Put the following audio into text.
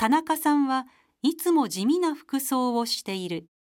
田中さんはいつも地味な服装をしている。